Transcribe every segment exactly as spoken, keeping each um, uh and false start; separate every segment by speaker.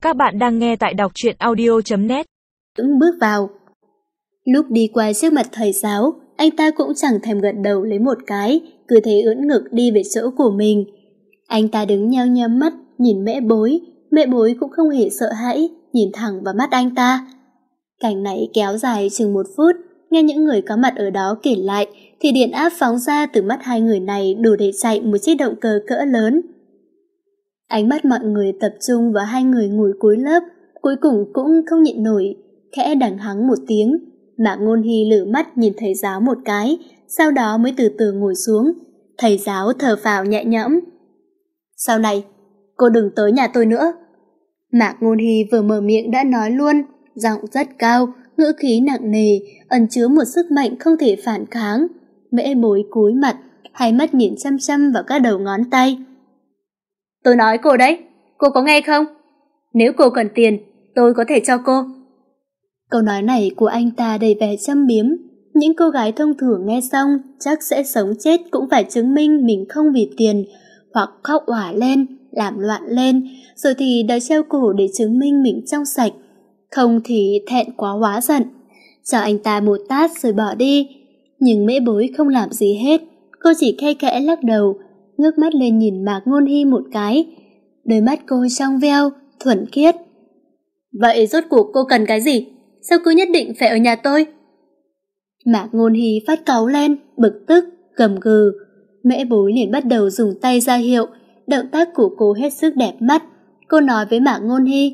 Speaker 1: Các bạn đang nghe tại đọc truyện audio chấm net.
Speaker 2: Bước vào. Lúc đi qua trước mặt thầy giáo, anh ta cũng chẳng thèm gật đầu lấy một cái, cứ thế ưỡn ngực đi về chỗ của mình. Anh ta đứng nheo nhắm mắt, nhìn mẹ bối, mẹ bối cũng không hề sợ hãi, nhìn thẳng vào mắt anh ta. Cảnh này kéo dài chừng một phút, nghe những người có mặt ở đó kể lại, thì điện áp phóng ra từ mắt hai người này đủ để chạy một chiếc động cơ cỡ lớn. Ánh mắt mọi người tập trung vào hai người ngồi cuối lớp, cuối cùng cũng không nhịn nổi, khẽ đằng hắng một tiếng. Mạc Ngôn Hy lử mắt nhìn thầy giáo một cái, sau đó mới từ từ ngồi xuống. Thầy giáo thở phào nhẹ nhõm. Sau này, cô đừng tới nhà tôi nữa. Mạc Ngôn Hy vừa mở miệng đã nói luôn, giọng rất cao, ngữ khí nặng nề, ẩn chứa một sức mạnh không thể phản kháng. Mễ Bối cúi mặt, hai mắt nhìn chăm chăm vào các đầu ngón tay. Tôi nói cô đấy, cô có nghe không? Nếu cô cần tiền, tôi có thể cho cô. Câu nói này của anh ta đầy vẻ châm biếm. Những cô gái thông thường nghe xong chắc sẽ sống chết cũng phải chứng minh mình không vì tiền, hoặc khóc òa lên, làm loạn lên, rồi thì đòi treo cổ để chứng minh mình trong sạch. Không thì thẹn quá hóa giận, cho anh ta một tát rồi bỏ đi. Nhưng Mễ Bối không làm gì hết, cô chỉ khe khẽ lắc đầu, ngước mắt lên nhìn Mạc Ngôn Hy một cái. Đôi mắt cô trong veo, thuần khiết. Vậy rốt cuộc cô cần cái gì? Sao cứ nhất định phải ở nhà tôi? Mạc Ngôn Hy phát cáu lên, bực tức, gầm gừ. Mễ Bối liền bắt đầu dùng tay ra hiệu, động tác của cô hết sức đẹp mắt. Cô nói với Mạc Ngôn Hy,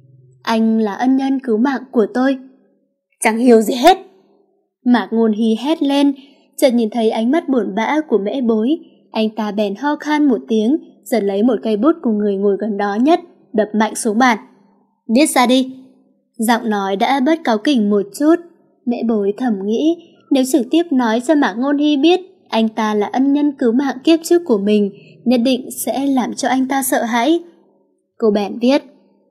Speaker 2: anh là ân nhân cứu mạng của tôi. Chẳng hiểu gì hết. Mạc Ngôn Hy hét lên, chợt nhìn thấy ánh mắt buồn bã của Mễ Bối. Anh ta bèn ho khan một tiếng, giật lấy một cây bút của người ngồi gần đó nhất, đập mạnh xuống bàn. Viết ra đi. Giọng nói đã bớt cáu kỉnh một chút. Mễ Bối thầm nghĩ, nếu trực tiếp nói cho Mạc Ngôn Hy biết anh ta là ân nhân cứu mạng kiếp trước của mình, nhất định sẽ làm cho anh ta sợ hãi. Cô bèn viết.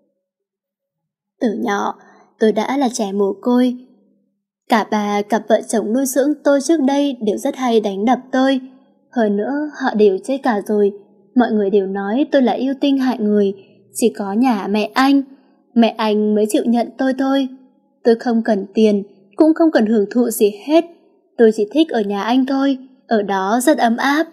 Speaker 2: Từ nhỏ, tôi đã là trẻ mồ côi. Cả bà cặp vợ chồng nuôi dưỡng tôi trước đây đều rất hay đánh đập tôi. Hơn nữa, họ đều chết cả rồi. Mọi người đều nói tôi là yêu tinh hại người. Chỉ có nhà mẹ anh, mẹ anh mới chịu nhận tôi thôi. Tôi không cần tiền, cũng không cần hưởng thụ gì hết. Tôi chỉ thích ở nhà anh thôi, ở đó rất ấm áp.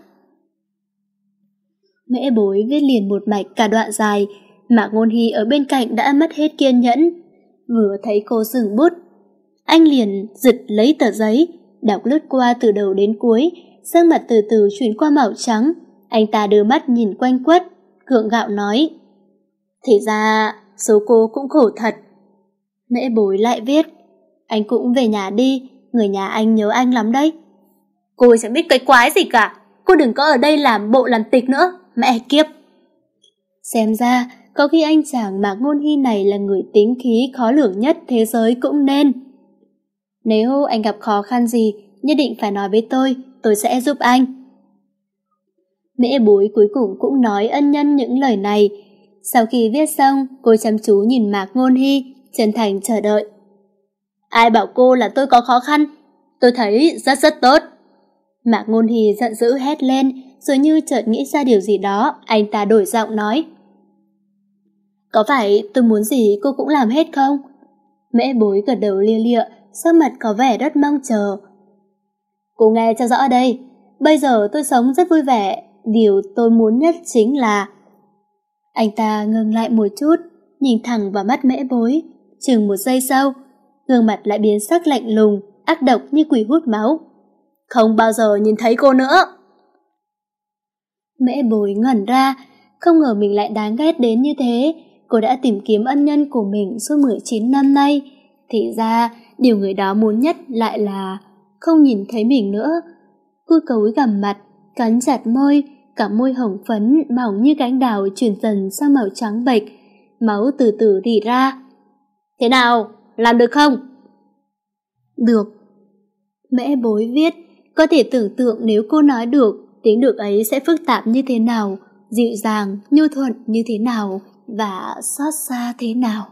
Speaker 2: Mễ Bối viết liền một mạch cả đoạn dài. Mạc Ngôn Hy ở bên cạnh đã mất hết kiên nhẫn. Vừa thấy cô dừng bút, anh liền giật lấy tờ giấy, đọc lướt qua từ đầu đến cuối, sắc mặt từ từ chuyển qua màu trắng. Anh ta đưa mắt nhìn quanh quất, gượng gạo nói, thì ra số cô cũng khổ thật. Mễ Bối lại viết, anh cũng về nhà đi, người nhà anh nhớ anh lắm đấy. Cô chẳng biết cái quái gì cả, cô đừng có ở đây làm bộ làm tịch nữa, mẹ kiếp. Xem ra, có khi anh chàng Mạc Ngôn Hy này là người tính khí khó lường nhất thế giới cũng nên. Nếu anh gặp khó khăn gì, nhất định phải nói với tôi, tôi sẽ giúp anh. Mễ Bối cuối cùng cũng nói ân nhân những lời này. Sau khi viết xong, cô chăm chú nhìn Mạc Ngôn Hy, chân thành chờ đợi. Ai bảo cô là tôi có khó khăn? Tôi thấy rất rất tốt. Mạc Ngôn Hy giận dữ hét lên, rồi như chợt nghĩ ra điều gì đó, anh ta đổi giọng nói. Có phải tôi muốn gì cô cũng làm hết không? Mễ Bối gật đầu lia lịa, sắc mặt có vẻ rất mong chờ. Cô nghe cho rõ đây, bây giờ tôi sống rất vui vẻ, điều tôi muốn nhất chính là... Anh ta ngừng lại một chút, nhìn thẳng vào mắt Mễ Bối, chừng một giây sau, gương mặt lại biến sắc lạnh lùng, ác độc như quỷ hút máu. Không bao giờ nhìn thấy cô nữa. Mễ Bối ngẩn ra, không ngờ mình lại đáng ghét đến như thế. Cô đã tìm kiếm ân nhân của mình suốt mười chín năm nay, thì ra điều người đó muốn nhất lại là không nhìn thấy mình nữa. Cô cúi gằm mặt, cắn chặt môi, cả môi hồng phấn mỏng như cánh đào chuyển dần sang màu trắng bệch, máu từ từ rỉ ra. Thế nào, làm được không? Được. Mễ Bối viết, có thể tưởng tượng nếu cô nói được, tiếng được ấy sẽ phức tạp như thế nào, dịu dàng, nhu thuận như thế nào, và xót xa thế nào.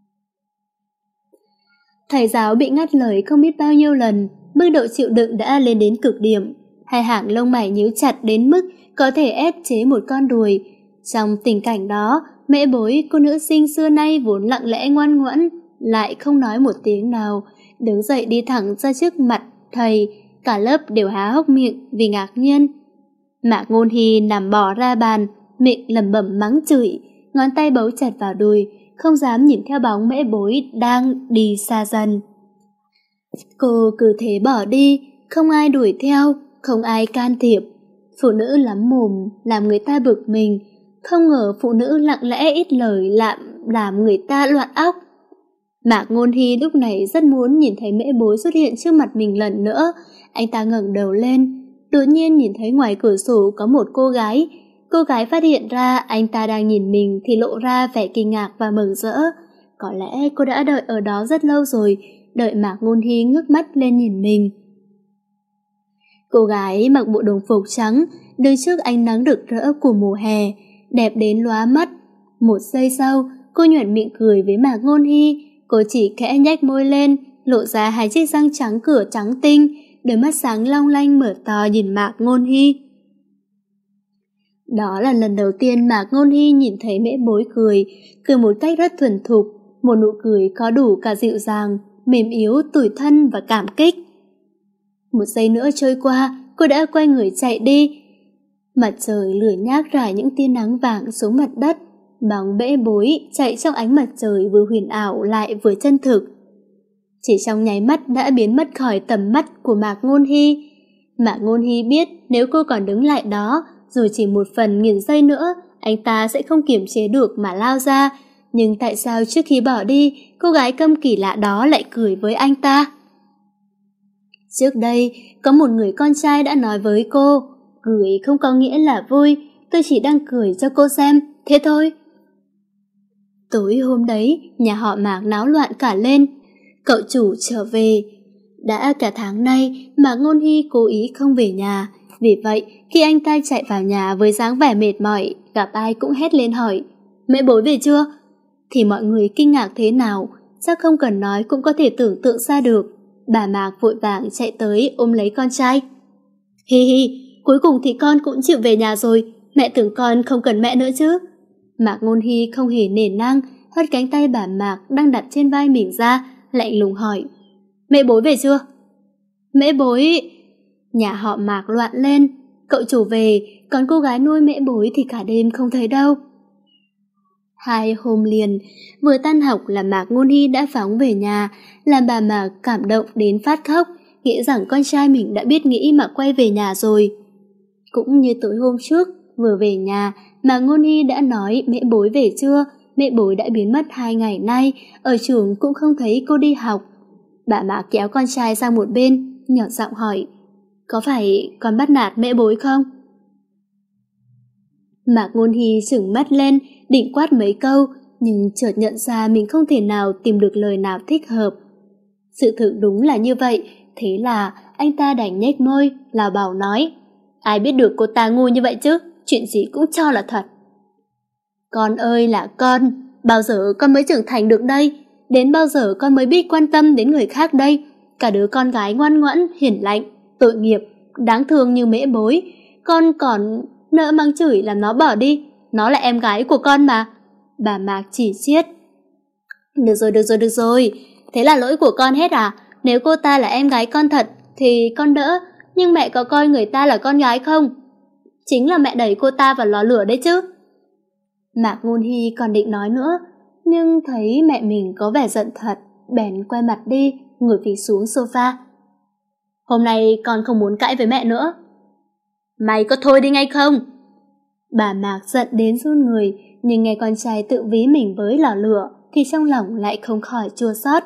Speaker 2: Thầy giáo bị ngắt lời không biết bao nhiêu lần, mức độ chịu đựng đã lên đến cực điểm. Hai hàng lông mày nhíu chặt đến mức có thể ép chế một con đùi. Trong tình cảnh đó, Mễ Bối, cô nữ sinh xưa nay vốn lặng lẽ ngoan ngoãn, lại không nói một tiếng nào, đứng dậy đi thẳng ra trước mặt thầy, cả lớp đều há hốc miệng vì ngạc nhiên. Mạc Ngôn Hy nằm bò ra bàn, miệng lẩm bẩm mắng chửi, ngón tay bấu chặt vào đùi, không dám nhìn theo bóng Mễ Bối đang đi xa dần. Cô cứ thế bỏ đi, không ai đuổi theo, không ai can thiệp. Phụ nữ lắm mồm, làm người ta bực mình, không ngờ phụ nữ lặng lẽ ít lời làm, làm người ta loạn óc. Mạc Ngôn Hy lúc này rất muốn nhìn thấy Mễ Bối xuất hiện trước mặt mình lần nữa. Anh ta ngẩng đầu lên, đột nhiên nhìn thấy ngoài cửa sổ có một cô gái. Cô gái phát hiện ra anh ta đang nhìn mình thì lộ ra vẻ kinh ngạc và mừng rỡ. Có lẽ cô đã đợi ở đó rất lâu rồi, đợi Mạc Ngôn Hy ngước mắt lên nhìn mình. Cô gái mặc bộ đồng phục trắng, đứng trước ánh nắng rực rỡ của mùa hè, đẹp đến lóa mắt. Một giây sau, cô nhoẻn miệng cười với Mạc Ngôn Hy. Cô chỉ khẽ nhếch môi lên, lộ ra hai chiếc răng trắng cửa trắng tinh, đôi mắt sáng long lanh mở to nhìn Mạc Ngôn Hy. Đó là lần đầu tiên Mạc Ngôn Hy nhìn thấy Mễ Bối cười, cười một cách rất thuần thục, một nụ cười có đủ cả dịu dàng, mềm yếu, tủi thân và cảm kích. Một giây nữa trôi qua, cô đã quay người chạy đi. Mặt trời lửa nhác rải những tia nắng vàng xuống mặt đất, bóng Mễ Bối chạy trong ánh mặt trời vừa huyền ảo lại vừa chân thực. Chỉ trong nháy mắt đã biến mất khỏi tầm mắt của Mạc Ngôn Hy. Mạc Ngôn Hy biết nếu cô còn đứng lại đó, dù chỉ một phần nghìn giây nữa, anh ta sẽ không kiềm chế được mà lao ra. Nhưng tại sao trước khi bỏ đi, cô gái câm kỳ lạ đó lại cười với anh ta? Trước đây, có một người con trai đã nói với cô, cười không có nghĩa là vui, tôi chỉ đang cười cho cô xem, thế thôi. Tối hôm đấy, nhà họ Mạc náo loạn cả lên. Cậu chủ trở về. Đã cả tháng nay, Mạc Ngôn Hy cố ý không về nhà. Vì vậy, khi anh ta chạy vào nhà với dáng vẻ mệt mỏi, gặp ai cũng hét lên hỏi, Mễ Bối về chưa? Thì mọi người kinh ngạc thế nào, chắc không cần nói cũng có thể tưởng tượng ra được. Bà Mạc vội vàng chạy tới ôm lấy con trai. Hi hi, cuối cùng thì con cũng chịu về nhà rồi, mẹ tưởng con không cần mẹ nữa chứ. Mạc Ngôn Hy không hề nể nang, hất cánh tay bà Mạc đang đặt trên vai mình ra, lạnh lùng hỏi, Mễ Bối về chưa? Mễ Bối... Nhà họ Mạc loạn lên, cậu chủ về, còn cô gái nuôi Mễ Bối thì cả đêm không thấy đâu. Hai hôm liền, vừa tan học là Mạc Ngôn Hy đã phóng về nhà, làm bà Mạc cảm động đến phát khóc, nghĩ rằng con trai mình đã biết nghĩ mà quay về nhà rồi. Cũng như tối hôm trước, vừa về nhà, Mạc Ngôn Hy đã nói Mễ Bối về chưa, Mễ Bối đã biến mất hai ngày nay, ở trường cũng không thấy cô đi học. Bà Mạc kéo con trai sang một bên, nhỏ giọng hỏi, có phải con bắt nạt Mễ Bối không? Mạc Ngôn Hy trừng mắt lên, định quát mấy câu, nhưng chợt nhận ra mình không thể nào tìm được lời nào thích hợp. Sự thực đúng là như vậy, thế là anh ta đành nhếch môi, lào bảo nói, ai biết được cô ta ngu như vậy chứ, chuyện gì cũng cho là thật. Con ơi là con, bao giờ con mới trưởng thành được đây? Đến bao giờ con mới biết quan tâm đến người khác đây? Cả đứa con gái ngoan ngoãn, hiền lành, tội nghiệp, đáng thương như Mễ Bối, con còn nỡ mắng chửi làm nó bỏ đi, nó là em gái của con mà. Bà Mạc chỉ chiết. Được rồi, được rồi, được rồi, thế là lỗi của con hết à? Nếu cô ta là em gái con thật thì con đỡ, nhưng mẹ có coi người ta là con gái không? Chính là mẹ đẩy cô ta vào lò lửa đấy chứ. Mạc Ngôn Hy còn định nói nữa, nhưng thấy mẹ mình có vẻ giận thật, bèn quay mặt đi, ngồi phịch xuống sofa. Hôm nay con không muốn cãi với mẹ nữa. Mày có thôi đi ngay không? Bà Mạc giận đến run người, nhưng nghe con trai tự ví mình với lò lửa thì trong lòng lại không khỏi chua xót.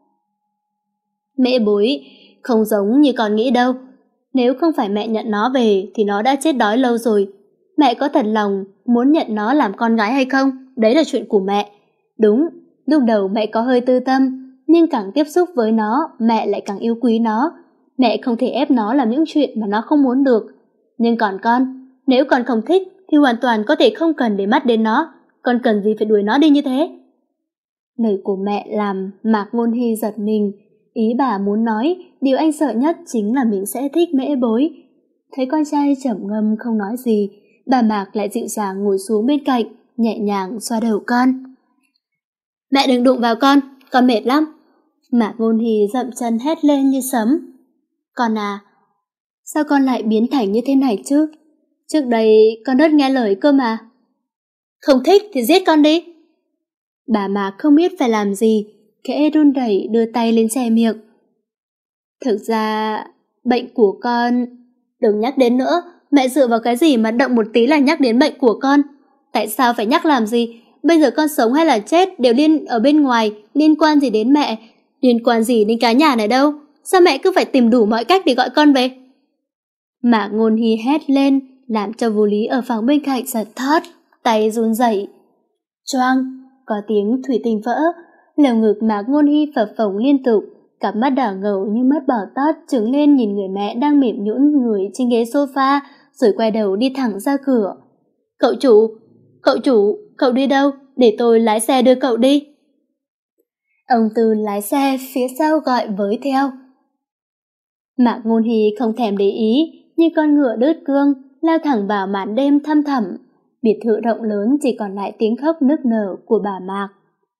Speaker 2: Mễ Bối không giống như con nghĩ đâu. Nếu không phải mẹ nhận nó về thì nó đã chết đói lâu rồi. Mẹ có thật lòng muốn nhận nó làm con gái hay không? Đấy là chuyện của mẹ. Đúng, lúc đầu mẹ có hơi tư tâm, nhưng càng tiếp xúc với nó, mẹ lại càng yêu quý nó. Mẹ không thể ép nó làm những chuyện mà nó không muốn được. Nhưng còn con, nếu con không thích thì hoàn toàn có thể không cần để mắt đến nó. Con cần gì phải đuổi nó đi như thế? Lời của mẹ làm Mạc Ngôn Hy giật mình. Ý bà muốn nói, điều anh sợ nhất chính là mình sẽ thích Mễ Bối. Thấy con trai trầm ngâm không nói gì, bà Mạc lại dịu dàng ngồi xuống bên cạnh, nhẹ nhàng xoa đầu con. Mẹ đừng đụng vào con, con mệt lắm. Mạc Ngôn Hy dậm chân hét lên như sấm. Con à, sao con lại biến thành như thế này chứ? Trước đây con rất nghe lời cơ mà. Không thích thì giết con đi. Bà Mạc không biết phải làm gì, khẽ run rẩy đưa tay lên che miệng. Thực ra, bệnh của con... Đừng nhắc đến nữa, mẹ dựa vào cái gì mà động một tí là nhắc đến bệnh của con? Tại sao phải nhắc làm gì? Bây giờ con sống hay là chết đều liên ở bên ngoài, liên quan gì đến mẹ, liên quan gì đến cái nhà này đâu? Sao mẹ cứ phải tìm đủ mọi cách để gọi con về? Mạc Ngôn Hy hét lên, làm cho Vô Lý ở phòng bên cạnh giật thót, tay run rẩy. Choang, có tiếng thủy tinh vỡ, lồng ngực Mạc Ngôn Hy phập phồng liên tục, cặp mắt đỏ ngầu như mắt bò tót trừng lên nhìn người mẹ đang mềm nhũn người trên ghế sofa, rồi quay đầu đi thẳng ra cửa. Cậu chủ, cậu chủ, cậu đi đâu? Để tôi lái xe đưa cậu đi. Ông Tư lái xe phía sau gọi với theo. Mạc Ngôn Hy không thèm để ý, như con ngựa đứt cương, lao thẳng vào màn đêm thăm thẳm. Biệt thự rộng lớn chỉ còn lại tiếng khóc nức nở của bà Mạc.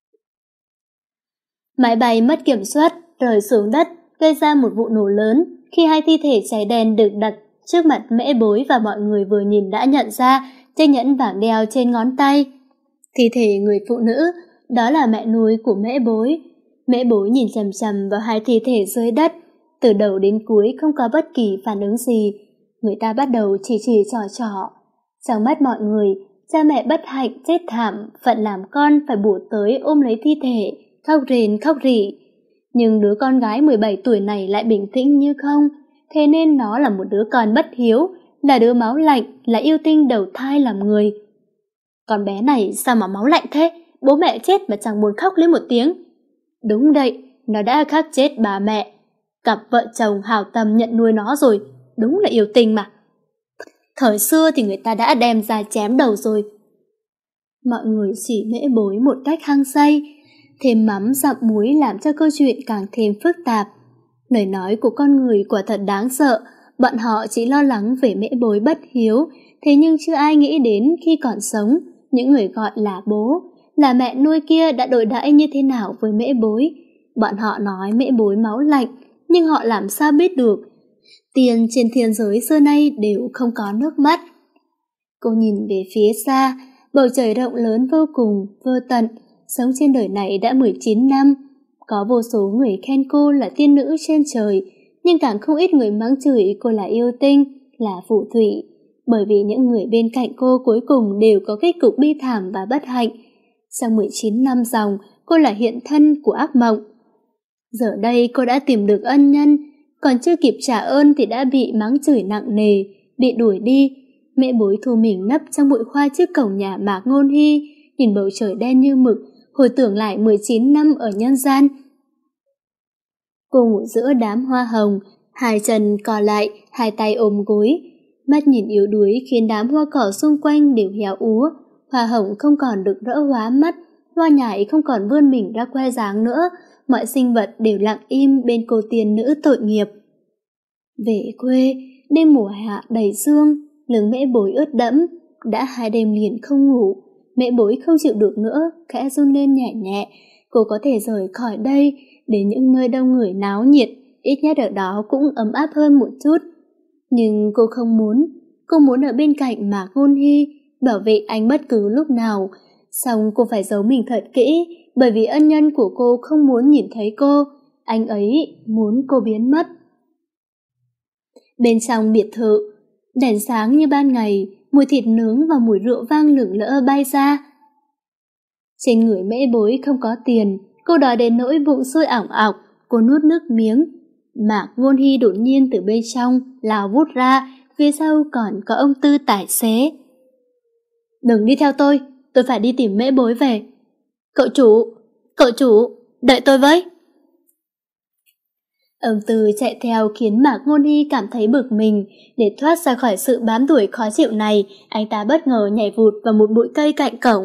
Speaker 2: Máy bay mất kiểm soát, rơi xuống đất, gây ra một vụ nổ lớn khi hai thi thể cháy đen được đặt trước mặt Mễ Bối và mọi người vừa nhìn đã nhận ra chiếc nhẫn vàng đeo trên ngón tay. Thi thể người phụ nữ, đó là mẹ nuôi của Mễ Bối. Mễ Bối nhìn chằm chằm vào hai thi thể dưới đất, từ đầu đến cuối không có bất kỳ phản ứng gì. Người ta bắt đầu chỉ chỉ trò trò. Trong mắt mọi người, cha mẹ bất hạnh chết thảm, phận làm con phải bổ tới ôm lấy thi thể, khóc rền khóc rỉ. Nhưng đứa con gái mười bảy tuổi này lại bình tĩnh như không, thế nên nó là một đứa con bất hiếu, là đứa máu lạnh, là yêu tinh đầu thai làm người. Con bé này sao mà máu lạnh thế? Bố mẹ chết mà chẳng buồn khóc lấy một tiếng. Đúng vậy, nó đã khắc chết bà mẹ. Cặp vợ chồng hào tâm nhận nuôi nó rồi, đúng là yêu tinh mà. Thời xưa thì người ta đã đem ra chém đầu rồi. Mọi người chỉ Mễ Bối một cách hăng say, thêm mắm dặm muối làm cho câu chuyện càng thêm phức tạp. Lời nói của con người quả thật đáng sợ, bọn họ chỉ lo lắng về Mễ Bối bất hiếu, thế nhưng chưa ai nghĩ đến khi còn sống, những người gọi là bố, là mẹ nuôi kia đã đối đãi như thế nào với Mễ Bối. Bọn họ nói Mễ Bối máu lạnh, nhưng họ làm sao biết được, tiền trên thiên giới xưa nay đều không có nước mắt. Cô nhìn về phía xa, bầu trời rộng lớn vô cùng, vô tận, sống trên đời này đã mười chín năm. Có vô số người khen cô là tiên nữ trên trời, nhưng càng không ít người mắng chửi cô là yêu tinh, là phù thủy, bởi vì những người bên cạnh cô cuối cùng đều có kết cục bi thảm và bất hạnh. Sau mười chín năm dòng, cô là hiện thân của ác mộng. Giờ đây cô đã tìm được ân nhân, còn chưa kịp trả ơn thì đã bị mắng chửi nặng nề, bị đuổi đi. Mẹ Bối thu mình nấp trong bụi hoa trước cổng nhà Mạc Ngôn Hy, nhìn bầu trời đen như mực, hồi tưởng lại mười chín năm ở nhân gian. Cô ngủ giữa đám hoa hồng, hai chân cò lại, hai tay ôm gối, mắt nhìn yếu đuối khiến đám hoa cỏ xung quanh đều héo úa. Hoa hồng không còn được rỡ hóa mắt, hoa nhài không còn vươn mình ra que dáng nữa, mọi sinh vật đều lặng im bên cô tiên nữ tội nghiệp. Về quê, đêm mùa hạ đầy sương, lưng Mễ Bối ướt đẫm, đã hai đêm liền không ngủ. Mễ Bối không chịu được nữa, khẽ run lên nhẹ nhẹ. Cô có thể rời khỏi đây, đến những nơi đông người náo nhiệt, ít nhất ở đó cũng ấm áp hơn một chút. Nhưng cô không muốn, cô muốn ở bên cạnh Mạc Ngôn Hy, bảo vệ anh bất cứ lúc nào. Xong cô phải giấu mình thật kỹ, bởi vì ân nhân của cô không muốn nhìn thấy cô, anh ấy muốn cô biến mất. Bên trong biệt thự, đèn sáng như ban ngày, mùi thịt nướng và mùi rượu vang lửng lỡ bay ra. Trên người Mễ Bối không có tiền, cô đói đến nỗi bụng sôi ỏng ọc, cô nuốt nước miếng. Mạc Ngôn Hy đột nhiên từ bên trong lao vút ra, phía sau còn có ông Tư tài xế. Đừng đi theo tôi, tôi phải đi tìm Mễ Bối về. Cậu chủ, cậu chủ, đợi tôi với. Ông Tư chạy theo khiến Mạc Ngôn Hy cảm thấy bực mình. Để thoát ra khỏi sự bám đuổi khó chịu này, anh ta bất ngờ nhảy vụt vào một bụi cây cạnh cổng.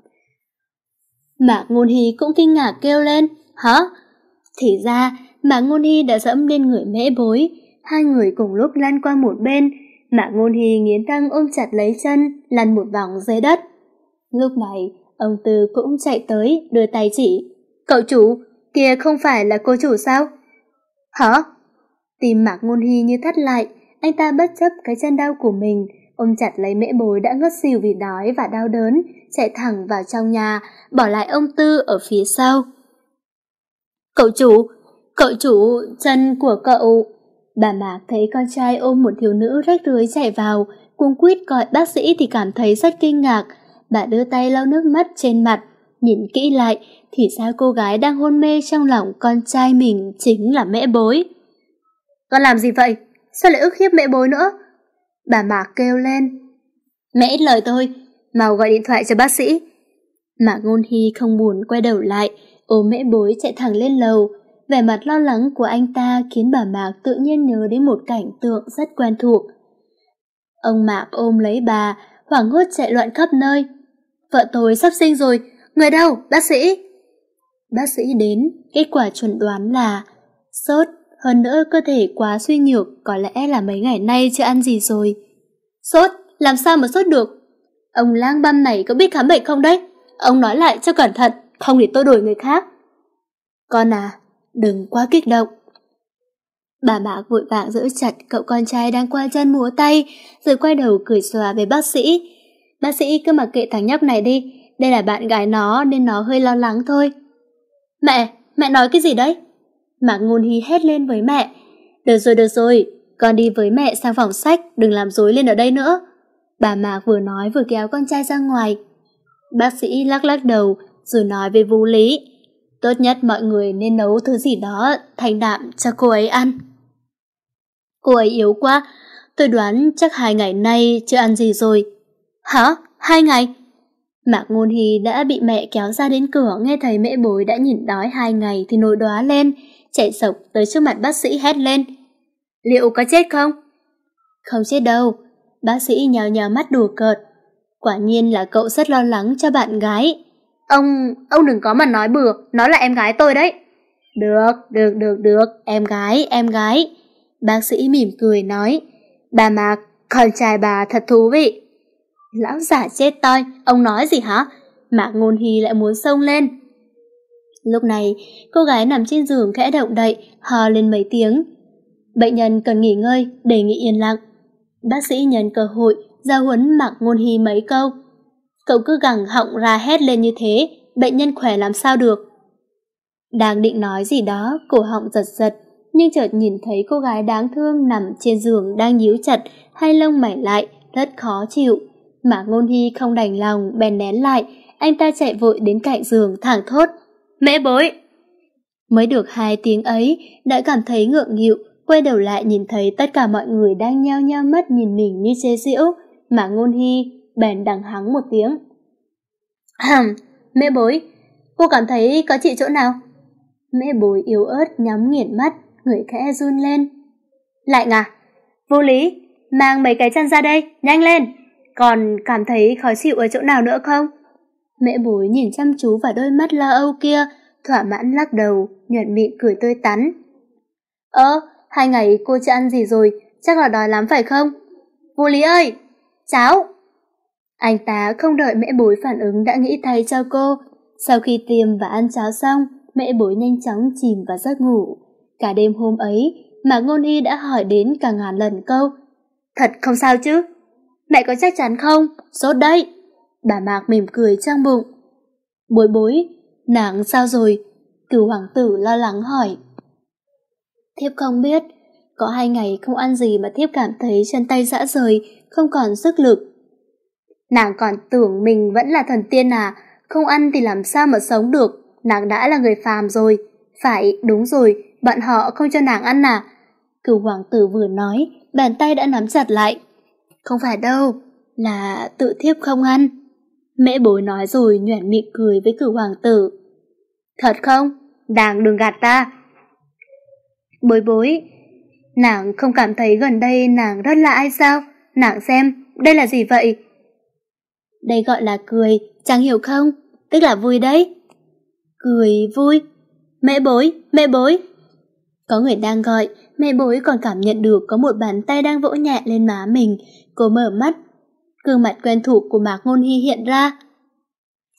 Speaker 2: Mạc Ngôn Hy cũng kinh ngạc kêu lên, hả? Thì ra, Mạc Ngôn Hy đã dẫm lên người Mễ Bối. Hai người cùng lúc lăn qua một bên. Mạc Ngôn Hy nghiến răng ôm chặt lấy chân, lăn một vòng dưới đất. Lúc này, ông Tư cũng chạy tới, đưa tay chỉ. Cậu chủ, kia không phải là cô chủ sao? Hả? Tim Mạc Ngôn Hy như thắt lại, anh ta bất chấp cái chân đau của mình, ôm chặt lấy Mễ Bối đã ngất xỉu vì đói và đau đớn, chạy thẳng vào trong nhà, bỏ lại ông Tư ở phía sau. Cậu chủ, cậu chủ, chân của cậu. Bà Mạc thấy con trai ôm một thiếu nữ rách rưới chạy vào, cuống quýt gọi bác sĩ thì cảm thấy rất kinh ngạc. Bà đưa tay lau nước mắt trên mặt, nhìn kỹ lại thì sao cô gái đang hôn mê trong lòng con trai mình chính là Mễ Bối. Con làm gì vậy? Sao lại ức hiếp Mễ Bối nữa? Bà Mạc kêu lên. Mẹ ít lời thôi, mau gọi điện thoại cho bác sĩ. Mạc Ngôn Hy không buồn quay đầu lại, ôm Mễ Bối chạy thẳng lên lầu. Vẻ mặt lo lắng của anh ta khiến bà Mạc tự nhiên nhớ đến một cảnh tượng rất quen thuộc. Ông Mạc ôm lấy bà, hoảng hốt chạy loạn khắp nơi. Vợ tôi sắp sinh rồi, người đâu, bác sĩ? Bác sĩ đến, kết quả chuẩn đoán là sốt, hơn nữa cơ thể quá suy nhược, có lẽ là mấy ngày nay chưa ăn gì rồi. Sốt? Làm sao mà sốt được? Ông lang băm này có biết khám bệnh không đấy? Ông nói lại cho cẩn thận, không để tôi đổi người khác. Con à, đừng quá kích động. Bà Mạc vội vàng giữ chặt cậu con trai đang qua chân múa tay, rồi quay đầu cười xòa với bác sĩ. Bác sĩ cứ mặc kệ thằng nhóc này đi, đây là bạn gái nó nên nó hơi lo lắng thôi. Mẹ, mẹ nói cái gì đấy? Mạc Ngôn Hy hét lên với mẹ. Được rồi, được rồi, con đi với mẹ sang phòng sách, đừng làm rối lên ở đây nữa. Bà Mạc vừa nói vừa kéo con trai ra ngoài. Bác sĩ lắc lắc đầu rồi nói với Vũ Lý. Tốt nhất mọi người nên nấu thứ gì đó thanh đạm cho cô ấy ăn. Cô ấy yếu quá, tôi đoán chắc hai ngày nay chưa ăn gì rồi. Hả? Hai ngày? Mạc Ngôn Hy đã bị mẹ kéo ra đến cửa, nghe thấy Mễ Bối đã nhịn đói hai ngày thì nổi đoá lên, chạy sộc tới trước mặt bác sĩ hét lên. Liệu có chết không? Không chết đâu, bác sĩ nhào nhào mắt đùa cợt. Quả nhiên là cậu rất lo lắng cho bạn gái. Ông, ông đừng có mà nói bừa, nó là em gái tôi đấy. Được, được, được, được, em gái, em gái. Bác sĩ mỉm cười nói. Bà Mạc, con trai bà thật thú vị. Lão giả chết toi, ông nói gì hả? Mạc Ngôn Hy lại muốn xông lên. Lúc này, cô gái nằm trên giường khẽ động đậy, hò lên mấy tiếng. Bệnh nhân cần nghỉ ngơi, đề nghị yên lặng. Bác sĩ nhân cơ hội, giao huấn Mạc Ngôn Hy mấy câu. Cậu cứ gẳng họng ra hét lên như thế, bệnh nhân khỏe làm sao được. Đang định nói gì đó, cổ họng giật giật, nhưng chợt nhìn thấy cô gái đáng thương nằm trên giường đang nhíu chặt, hai lông mày lại, rất khó chịu. Mạc Ngôn Hy không đành lòng, bèn nén lại, anh ta chạy vội đến cạnh giường thẳng thốt. Mễ Bối! Mới được hai tiếng ấy, đã cảm thấy ngượng nghịu, quay đầu lại nhìn thấy tất cả mọi người đang nhao nhao mắt nhìn mình như chế giễu. Mạc Ngôn Hy bèn đằng hắng một tiếng. Mễ Bối, cô cảm thấy có trị chỗ nào? Mễ Bối yếu ớt nhắm nghiền mắt, người khẽ run lên. Lạnh à? Vô Lý, mang mấy cái chăn ra đây, nhanh lên. Còn cảm thấy khó chịu ở chỗ nào nữa không? Mễ Bối nhìn chăm chú vào đôi mắt lo âu kia, thỏa mãn lắc đầu, nhuận miệng cười tươi tắn. Ơ, hai ngày cô chưa ăn gì rồi, chắc là đói lắm phải không? Vô Lý ơi, cháo! Anh ta không đợi Mễ Bối phản ứng đã nghĩ thay cho cô. Sau khi tiêm và ăn cháo xong, Mễ Bối nhanh chóng chìm vào giấc ngủ. Cả đêm hôm ấy, Mạc Ngôn Hy đã hỏi đến cả ngàn lần câu. Thật không sao chứ? Mẹ có chắc chắn không? Sốt đấy. Bà Mạc mỉm cười trong bụng. Bối Bối, nàng sao rồi? Cửu hoàng tử lo lắng hỏi. Thiếp không biết, có hai ngày không ăn gì mà thiếp cảm thấy chân tay rã rời, không còn sức lực. Nàng còn tưởng mình vẫn là thần tiên à, không ăn thì làm sao mà sống được, nàng đã là người phàm rồi. Phải, đúng rồi, bọn họ không cho nàng ăn à? Cửu hoàng tử vừa nói, bàn tay đã nắm chặt lại. Không phải đâu, là tự thiếp không ăn. Mễ Bối nói rồi nhoẻn miệng cười với Cửu hoàng tử. Thật không? Nàng đừng gạt ta. Bối Bối, nàng không cảm thấy gần đây nàng rất lạ hay sao? Nàng xem, đây là gì vậy? Đây gọi là cười, chẳng hiểu không? Tức là vui đấy. Cười vui? Mễ Bối, Mễ Bối. Có người đang gọi, Mễ Bối còn cảm nhận được có một bàn tay đang vỗ nhẹ lên má mình. Cô mở mắt, gương mặt quen thuộc của Mạc Ngôn Hy hiện ra.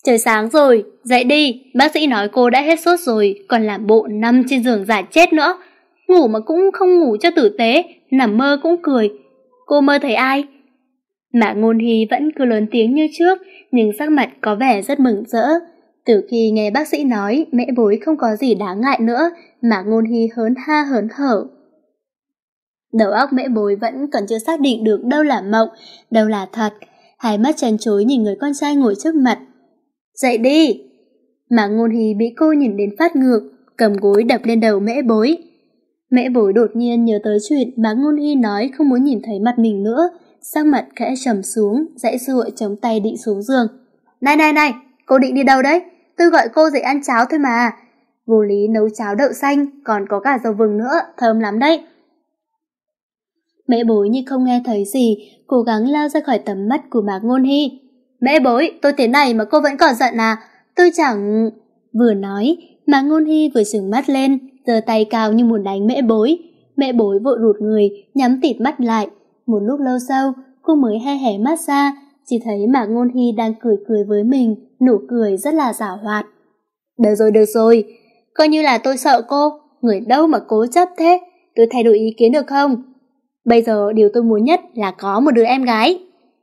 Speaker 2: Trời sáng rồi, dậy đi, bác sĩ nói cô đã hết sốt rồi, còn làm bộ nằm trên giường giả chết nữa. Ngủ mà cũng không ngủ cho tử tế, nằm mơ cũng cười. Cô mơ thấy ai? Mạc Ngôn Hy vẫn cứ lớn tiếng như trước, nhưng sắc mặt có vẻ rất mừng rỡ. Từ khi nghe bác sĩ nói Mễ Bối không có gì đáng ngại nữa, Mạc Ngôn Hy hớn ha hớn hở. Đầu óc Mễ Bối vẫn còn chưa xác định được đâu là mộng, đâu là thật. Hai mắt trần trối nhìn người con trai ngồi trước mặt. Dậy đi! Mạc Ngôn Hy bị cô nhìn đến phát ngược, cầm gối đập lên đầu Mễ Bối. Mễ Bối đột nhiên nhớ tới chuyện Mạc Ngôn Hy nói không muốn nhìn thấy mặt mình nữa, sắc mặt khẽ trầm xuống, dãy dụa chống tay định xuống giường. Này này này, cô định đi đâu đấy? Tôi gọi cô dậy ăn cháo thôi mà. Vô lý nấu cháo đậu xanh, còn có cả dầu vừng nữa, thơm lắm đấy. Mễ Bối như không nghe thấy gì, cố gắng lao ra khỏi tầm mắt của Mạc Ngôn Hy. Mễ Bối, tôi thế này mà cô vẫn còn giận à? Tôi chẳng... Vừa nói, Mạc Ngôn Hy vừa trừng mắt lên, giơ tay cao như muốn đánh Mễ Bối. Mễ Bối vội rụt người, nhắm tịt mắt lại. Một lúc lâu sau, cô mới he hé mắt ra, chỉ thấy Mạc Ngôn Hy đang cười cười với mình, nụ cười rất là giảo hoạt. Được rồi, được rồi, coi như là tôi sợ cô, người đâu mà cố chấp thế, tôi thay đổi ý kiến được không? Bây giờ điều tôi muốn nhất là có một đứa em gái.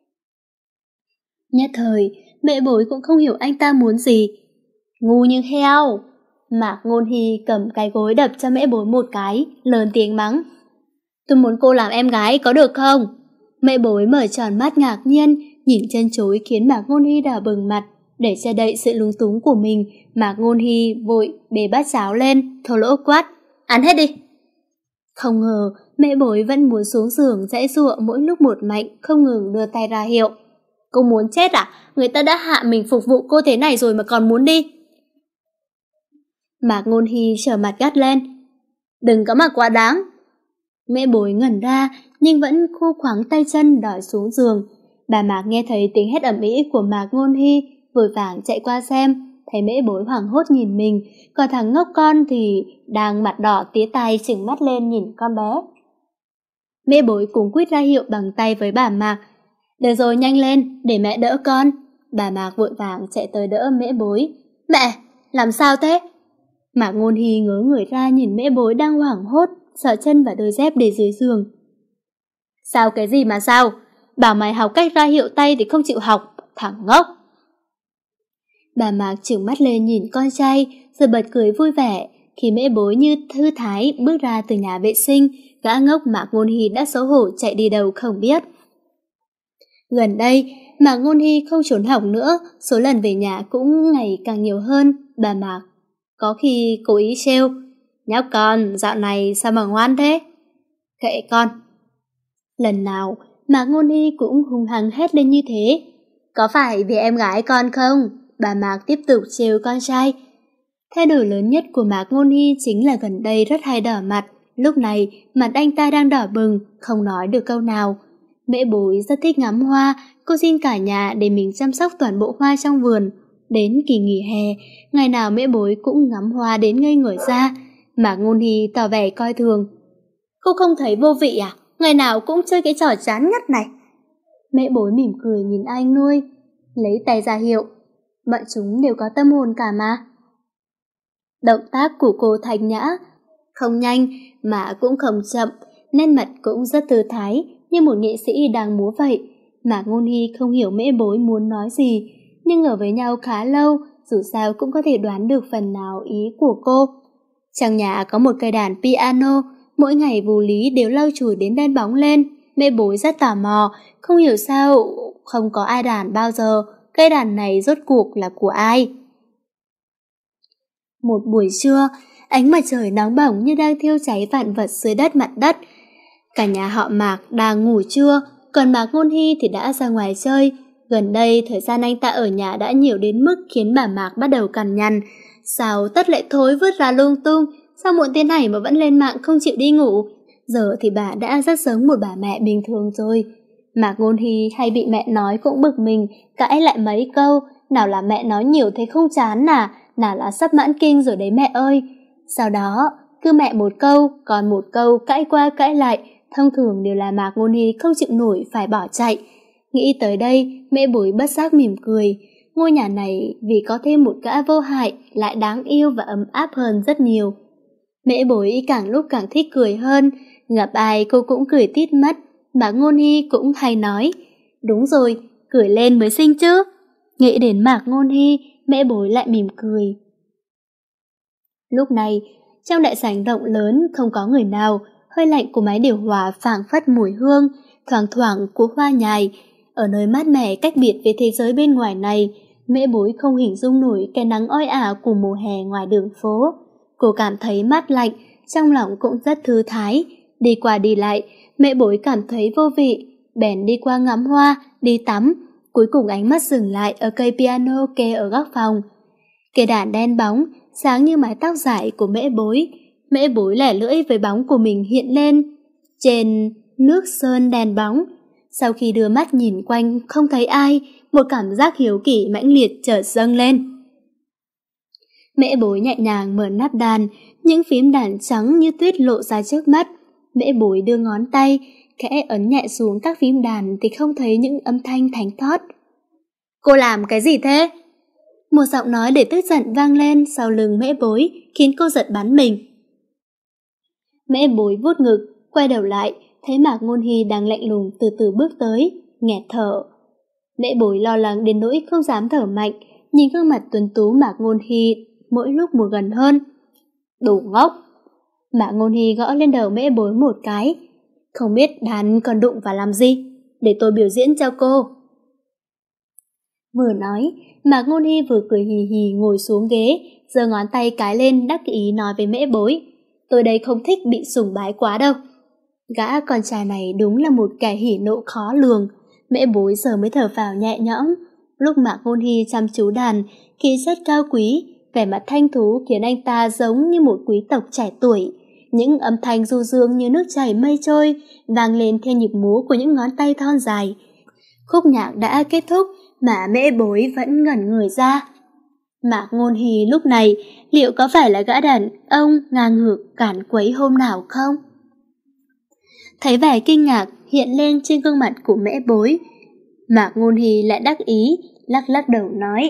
Speaker 2: Nhất thời, Mễ Bối cũng không hiểu anh ta muốn gì. Ngu như heo. Mạc Ngôn Hy cầm cái gối đập cho Mễ Bối một cái, lớn tiếng mắng. Tôi muốn cô làm em gái có được không? Mễ Bối mở tròn mắt ngạc nhiên, nhìn chân chối khiến Mạc Ngôn Hy đỏ bừng mặt. Để che đậy sự lúng túng của mình, Mạc Ngôn Hy vội bê bát cháo lên, thô lỗ quát. Ăn hết đi. Không ngờ, Mễ Bối vẫn muốn xuống giường dãy giụa mỗi lúc một mạnh, không ngừng đưa tay ra hiệu. Cô muốn chết à? Người ta đã hạ mình phục vụ cô thế này rồi mà còn muốn đi. Mạc Ngôn Hy trở mặt gắt lên. Đừng có mà quá đáng. Mễ Bối ngẩn ra nhưng vẫn khu khoáng tay chân đòi xuống giường. Bà Mạc nghe thấy tiếng hét ầm ĩ của Mạc Ngôn Hy, vội vàng chạy qua xem, thấy Mễ Bối hoảng hốt nhìn mình, còn thằng ngốc con thì đang mặt đỏ tía tai trừng mắt lên nhìn con bé. Mễ Bối cùng quýt ra hiệu bằng tay với bà Mạc. Được rồi, nhanh lên, để mẹ đỡ con. Bà Mạc vội vàng chạy tới đỡ Mễ Bối. Mẹ, làm sao thế? Mạc Ngôn Hy ngớ người ra nhìn Mễ Bối đang hoảng hốt, sợ chân và đôi dép để dưới giường. Sao cái gì mà sao? Bảo mày học cách ra hiệu tay thì không chịu học, thằng ngốc. Bà Mạc trừng mắt lên nhìn con trai, rồi bật cười vui vẻ. Khi Mễ Bối như thư thái bước ra từ nhà vệ sinh, gã ngốc Mạc Ngôn Hy đã xấu hổ chạy đi đâu không biết. Gần đây, Mạc Ngôn Hy không trốn học nữa, số lần về nhà cũng ngày càng nhiều hơn. Bà Mạc có khi cố ý trêu. Nhóc con, dạo này sao mà ngoan thế? Kệ con. Lần nào, Mạc Ngôn Hy cũng hung hăng hét lên như thế. Có phải vì em gái con không? Bà Mạc tiếp tục trêu con trai. Thay đổi lớn nhất của Mạc Ngôn Hy chính là gần đây rất hay đỏ mặt. Lúc này, mặt anh ta đang đỏ bừng, không nói được câu nào. Mễ Bối rất thích ngắm hoa, cô xin cả nhà để mình chăm sóc toàn bộ hoa trong vườn. Đến kỳ nghỉ hè, ngày nào Mễ Bối cũng ngắm hoa đến ngây người ra. Mạc Ngôn Hy tỏ vẻ coi thường. Cô không thấy vô vị à? Ngày nào cũng chơi cái trò chán nhất này. Mễ Bối mỉm cười nhìn anh nuôi, lấy tay ra hiệu. Bọn chúng đều có tâm hồn cả mà. Động tác của cô thanh nhã, không nhanh mà cũng không chậm, nên mặt cũng rất thư thái, như một nghệ sĩ đang múa vậy. Mạc Ngôn Hy không hiểu Mễ Bối muốn nói gì, nhưng ở với nhau khá lâu, dù sao cũng có thể đoán được phần nào ý của cô. Trong nhà có một cây đàn piano, mỗi ngày Vô Lý đều lau chùi đến đen bóng lên. Mễ Bối rất tò mò, không hiểu sao không có ai đàn bao giờ, cây đàn này rốt cuộc là của ai. Một buổi trưa, ánh mặt trời nóng bỏng như đang thiêu cháy vạn vật dưới đất mặt đất. Cả nhà họ Mạc đang ngủ trưa, còn Mạc Ngôn Hy thì đã ra ngoài chơi. Gần đây, thời gian anh ta ở nhà đã nhiều đến mức khiến bà Mạc bắt đầu cằn nhằn. Sao tất lại thối vứt ra lung tung, sao muộn thế này mà vẫn lên mạng không chịu đi ngủ. Giờ thì bà đã rất giống một bà mẹ bình thường rồi. Mạc Ngôn Hy hay bị mẹ nói cũng bực mình, cãi lại mấy câu. Nào là mẹ nói nhiều thấy không chán à, nào là sắp mãn kinh rồi đấy mẹ ơi. Sau đó, cứ mẹ một câu, còn một câu cãi qua cãi lại, thông thường đều là Mạc Ngôn Hy không chịu nổi phải bỏ chạy. Nghĩ tới đây, Mễ Bối bất giác mỉm cười. ngôi nhà này vì có thêm một gã vô hại lại đáng yêu và ấm áp hơn rất nhiều. Mễ Bối càng lúc càng thích cười hơn, gặp ai cô cũng cười tít mắt, mà Ngôn Hy cũng hay nói, đúng rồi, cười lên mới xinh chứ. Nghĩ đến Mạc Ngôn Hy, Mễ Bối lại mỉm cười. Lúc này, trong đại sảnh rộng lớn không có người nào, hơi lạnh của máy điều hòa phảng phất mùi hương, thoảng thoảng của hoa nhài. Ở nơi mát mẻ cách biệt với thế giới bên ngoài này, Mễ Bối không hình dung nổi cái nắng oi ả của mùa hè ngoài đường phố. Cô cảm thấy mát lạnh, trong lòng cũng rất thư thái. Đi qua đi lại, Mễ Bối cảm thấy vô vị, bèn đi qua ngắm hoa, đi tắm. Cuối cùng ánh mắt dừng lại ở cây piano kê ở góc phòng. Cây đàn đen bóng, sáng như mái tóc dài của Mễ Bối. Mễ Bối lẻ lưỡi với bóng của mình hiện lên trên nước sơn đen bóng. Sau khi đưa mắt nhìn quanh không thấy ai, một cảm giác hiếu kỳ mãnh liệt chợt dâng lên. Mễ Bối nhẹ nhàng mở nắp đàn, những phím đàn trắng như tuyết lộ ra trước mắt. Mễ Bối đưa ngón tay, khẽ ấn nhẹ xuống các phím đàn thì không thấy những âm thanh thánh thót. Cô làm cái gì thế? Một giọng nói để tức giận vang lên sau lưng Mễ Bối, khiến cô giật bắn mình. Mễ Bối vuốt ngực, quay đầu lại, thấy Mạc Ngôn Hy đang lạnh lùng từ từ bước tới, nghẹt thở. Mễ Bối lo lắng đến nỗi không dám thở mạnh, nhìn gương mặt tuấn tú Mạc Ngôn Hy mỗi lúc một gần hơn. Đồ ngốc! Mạc Ngôn Hy gõ lên đầu Mễ Bối một cái. Không biết đàn còn đụng vào làm gì, để tôi biểu diễn cho cô. Vừa nói, Mạc Ngôn Hy vừa cười hì hì ngồi xuống ghế, giơ ngón tay cái lên đắc ý nói với Mễ Bối. Tôi đây không thích bị sủng bái quá đâu. Gã con trai này đúng là một kẻ hỉ nộ khó lường. Mễ Bối giờ mới thở phào nhẹ nhõm. Lúc Mạc Ngôn Hy chăm chú đàn, khí chất cao quý, vẻ mặt thanh thú khiến anh ta giống như một quý tộc trẻ tuổi. Những âm thanh du dương như nước chảy mây trôi vang lên theo nhịp múa của những ngón tay thon dài. Khúc nhạc đã kết thúc mà Mễ Bối vẫn ngẩn người ra. Mạc Ngôn Hy lúc này liệu có phải là gã đàn ông ngang ngược cản quấy hôm nào không? Thấy vẻ kinh ngạc hiện lên trên gương mặt của Mễ Bối, Mạc Ngôn Hy lại đắc ý, lắc lắc đầu nói.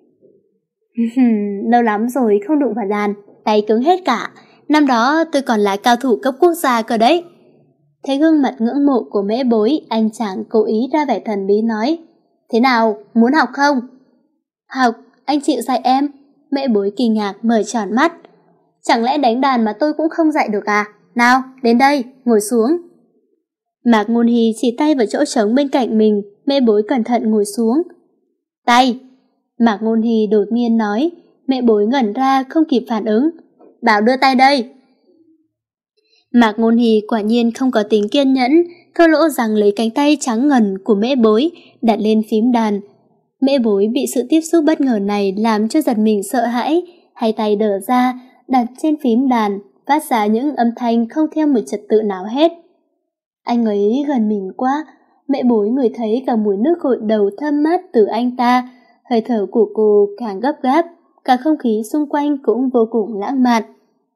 Speaker 2: Lâu lắm rồi không đụng vào đàn, tay cứng hết cả. Năm đó tôi còn là cao thủ cấp quốc gia cơ đấy. Thấy gương mặt ngưỡng mộ của Mễ Bối, anh chàng cố ý ra vẻ thần bí nói. Thế nào, muốn học không? Học, anh chịu dạy em. Mễ Bối kinh ngạc mở tròn mắt. Chẳng lẽ đánh đàn mà tôi cũng không dạy được à? Nào, đến đây, ngồi xuống. Mạc Ngôn Hy chỉ tay vào chỗ trống bên cạnh mình, Mễ Bối cẩn thận ngồi xuống. Tay! Mạc Ngôn Hy đột nhiên nói. Mễ Bối ngẩn ra không kịp phản ứng. Bảo đưa tay đây. Mạc Ngôn Hy quả nhiên không có tính kiên nhẫn, thô lỗ rằng lấy cánh tay trắng ngần của Mễ Bối đặt lên phím đàn. Mễ Bối bị sự tiếp xúc bất ngờ này làm cho giật mình sợ hãi, hai tay đỡ ra, đặt trên phím đàn, phát ra những âm thanh không theo một trật tự nào hết. Anh ấy gần mình quá, Mễ Bối ngửi thấy cả mùi nước gội đầu thơm mát từ anh ta, hơi thở của cô càng gấp gáp, cả không khí xung quanh cũng vô cùng lãng mạn.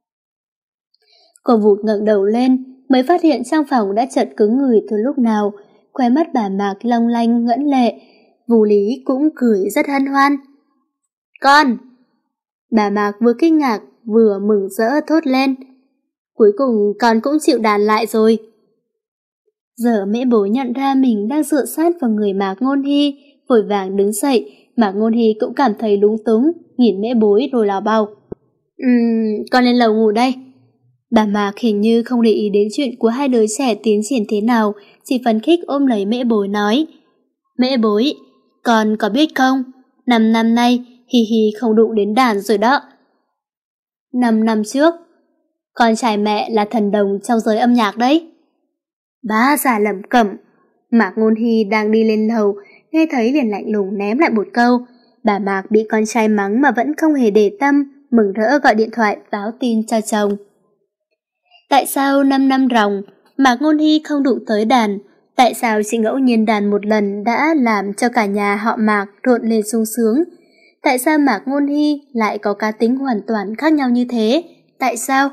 Speaker 2: Cô vụt ngẩng đầu lên, mới phát hiện trong phòng đã chợt cứng người từ lúc nào, khóe mắt bà Mạc long lanh ngẫn lệ, Vũ Lý cũng cười rất hân hoan. Con! Bà Mạc vừa kinh ngạc vừa mừng rỡ thốt lên. Cuối cùng con cũng chịu đàn lại rồi. Giờ Mễ Bối nhận ra mình đang dựa sát vào người Mạc Ngôn Hy, vội vàng đứng dậy. Mạc Ngôn Hy cũng cảm thấy lúng túng, nhìn Mễ Bối rồi lào bào. Ừm, con lên lầu ngủ đây. Bà Mạc hình như không để ý đến chuyện của hai đứa trẻ tiến triển thế nào, chỉ phấn khích ôm lấy Mễ Bối nói. Mễ Bối, con có biết không, năm năm nay Hi Hi không đụng đến đàn rồi đó. Năm năm trước, con trai mẹ là thần đồng trong giới âm nhạc đấy. Bá già lẩm cẩm. Mạc Ngôn Hy đang đi lên lầu, nghe thấy liền lạnh lùng ném lại một câu. Bà Mạc bị con trai mắng mà vẫn không hề để tâm, mừng rỡ gọi điện thoại báo tin cho chồng. Tại sao năm năm ròng Mạc Ngôn Hy không đụng tới đàn? Tại sao chỉ ngẫu nhiên đàn một lần đã làm cho cả nhà họ Mạc rộn lên sung sướng? Tại sao Mạc Ngôn Hy lại có cá tính hoàn toàn khác nhau như thế? Tại sao?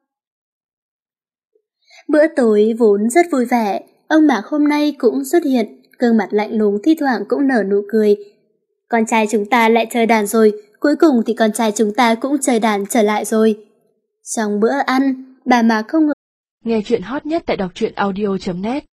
Speaker 2: Bữa tối vốn rất vui vẻ, ông Mạc hôm nay cũng xuất hiện, gương mặt lạnh lùng thi thoảng cũng nở nụ cười. con trai chúng ta lại chơi đàn rồi, cuối cùng thì con trai chúng ta cũng chơi đàn trở lại rồi. Trong bữa ăn, bà má không ngừng
Speaker 1: nghe chuyện hot nhất tại đọc truyện audio chấm net.